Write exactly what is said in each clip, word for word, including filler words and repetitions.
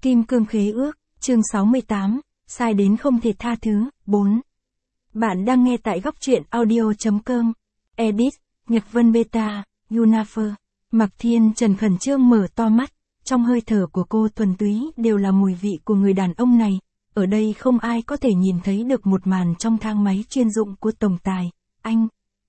Kim cương khế ước, chương sáu mươi tám, sai đến không thể tha thứ, bốn. Bạn đang nghe tại góc truyện audio.com. Edit, Nhật Vân Beta, Unafer. Mạc Thiên Trần khẩn trương mở to mắt, trong hơi thở của cô thuần túy đều là mùi vị của người đàn ông này. Ở đây không ai có thể nhìn thấy được một màn trong thang máy chuyên dụng của tổng tài. Anh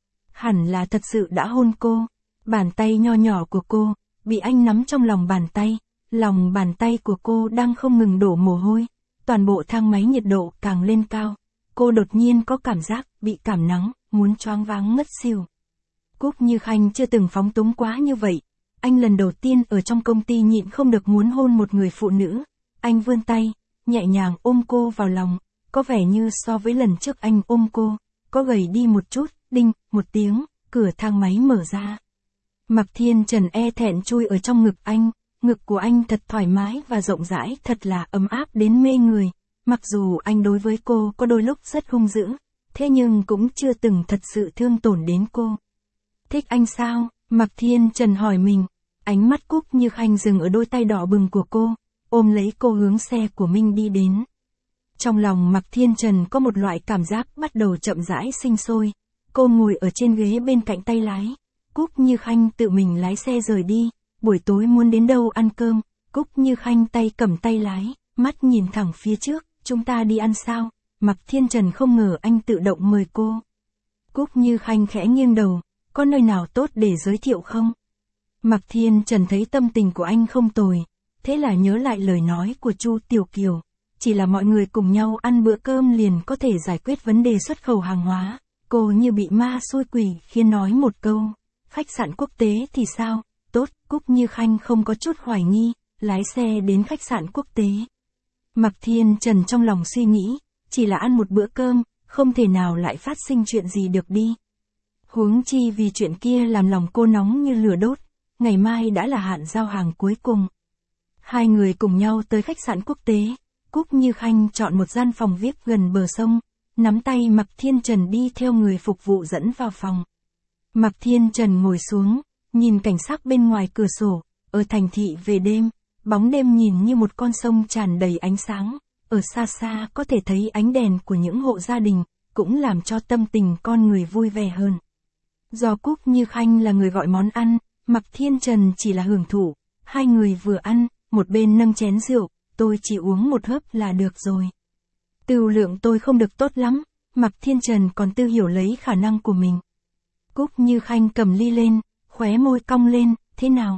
hẳn là thật sự đã hôn cô. Bàn tay nho nhỏ của cô bị anh nắm trong lòng bàn tay. Lòng bàn tay của cô đang không ngừng đổ mồ hôi. Toàn bộ thang máy nhiệt độ càng lên cao. Cô đột nhiên có cảm giác bị cảm nắng, muốn choáng váng ngất xỉu. Cúc Như Khanh chưa từng phóng túng quá như vậy. Anh lần đầu tiên ở trong công ty nhịn không được muốn hôn một người phụ nữ. Anh vươn tay, nhẹ nhàng ôm cô vào lòng. Có vẻ như so với lần trước anh ôm cô, có gầy đi một chút. Đinh, một tiếng, cửa thang máy mở ra. Mạc Thiên Trần e thẹn chui ở trong ngực anh. Ngực của anh thật thoải mái và rộng rãi, thật là ấm áp đến mê người. Mặc dù anh đối với cô có đôi lúc rất hung dữ, thế nhưng cũng chưa từng thật sự thương tổn đến cô. Thích anh sao? Mạc Thiên Trần hỏi mình. Ánh mắt Cúc Như Khanh dừng ở đôi tay đỏ bừng của cô, ôm lấy cô hướng xe của mình đi đến. Trong lòng Mạc Thiên Trần có một loại cảm giác bắt đầu chậm rãi sinh sôi. Cô ngồi ở trên ghế bên cạnh tay lái. Cúc Như Khanh tự mình lái xe rời đi. Buổi tối muốn đến đâu ăn cơm? Cúc Như Khanh tay cầm tay lái, mắt nhìn thẳng phía trước. Chúng ta đi ăn sao? Mạc Thiên Trần không ngờ anh tự động mời cô. Cúc Như Khanh khẽ nghiêng đầu. Có nơi nào tốt để giới thiệu không? Mạc Thiên Trần thấy tâm tình của anh không tồi. Thế là nhớ lại lời nói của Chu Tiểu Kiều. Chỉ là mọi người cùng nhau ăn bữa cơm liền có thể giải quyết vấn đề xuất khẩu hàng hóa. Cô như bị ma xui quỷ khi nói một câu. Khách sạn quốc tế thì sao? Tốt, Cúc Như Khanh không có chút hoài nghi, lái xe đến khách sạn quốc tế. Mạc Thiên Trần trong lòng suy nghĩ, chỉ là ăn một bữa cơm, không thể nào lại phát sinh chuyện gì được đi. Huống chi vì chuyện kia làm lòng cô nóng như lửa đốt, ngày mai đã là hạn giao hàng cuối cùng. Hai người cùng nhau tới khách sạn quốc tế, Cúc Như Khanh chọn một gian phòng vi ai pi gần bờ sông, nắm tay Mạc Thiên Trần đi theo người phục vụ dẫn vào phòng. Mạc Thiên Trần ngồi xuống, nhìn cảnh sắc bên ngoài cửa sổ, ở thành thị về đêm, bóng đêm nhìn như một con sông tràn đầy ánh sáng, ở xa xa có thể thấy ánh đèn của những hộ gia đình, cũng làm cho tâm tình con người vui vẻ hơn. Do Cúc Như Khanh là người gọi món ăn, Mạc Thiên Trần chỉ là hưởng thụ, hai người vừa ăn, một bên nâng chén rượu, tôi chỉ uống một hớp là được rồi. Tửu lượng tôi không được tốt lắm, Mạc Thiên Trần còn tự hiểu lấy khả năng của mình. Cúc Như Khanh cầm ly lên, khóe môi cong lên, thế nào?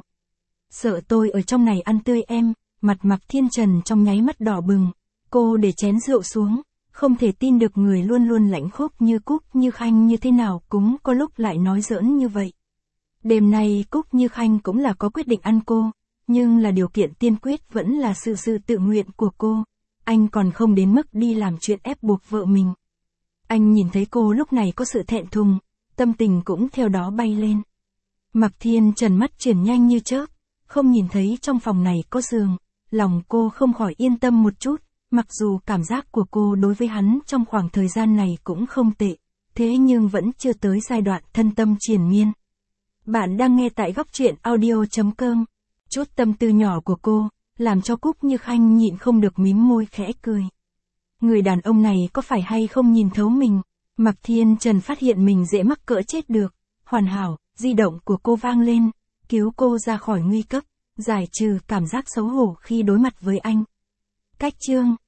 Sợ tôi ở trong này ăn tươi em, mặt Mạc Thiên Trần trong nháy mắt đỏ bừng. Cô để chén rượu xuống, không thể tin được người luôn luôn lãnh khốc như Cúc Như Khanh như thế nào cũng có lúc lại nói giỡn như vậy. Đêm nay Cúc Như Khanh cũng là có quyết định ăn cô, nhưng là điều kiện tiên quyết vẫn là sự sự tự nguyện của cô. Anh còn không đến mức đi làm chuyện ép buộc vợ mình. Anh nhìn thấy cô lúc này có sự thẹn thùng, tâm tình cũng theo đó bay lên. Mạc Thiên Trần mắt chuyển nhanh như chớp, không nhìn thấy trong phòng này có giường, lòng cô không khỏi yên tâm một chút, mặc dù cảm giác của cô đối với hắn trong khoảng thời gian này cũng không tệ, thế nhưng vẫn chưa tới giai đoạn thân tâm triền miên. Bạn đang nghe tại góc truyện audio.com, chút tâm tư nhỏ của cô, làm cho Cúc Như Khanh nhịn không được mím môi khẽ cười. Người đàn ông này có phải hay không nhìn thấu mình? Mạc Thiên Trần phát hiện mình dễ mắc cỡ chết được, hoàn hảo. Di động của cô vang lên, cứu cô ra khỏi nguy cấp, giải trừ cảm giác xấu hổ khi đối mặt với anh. Cách chương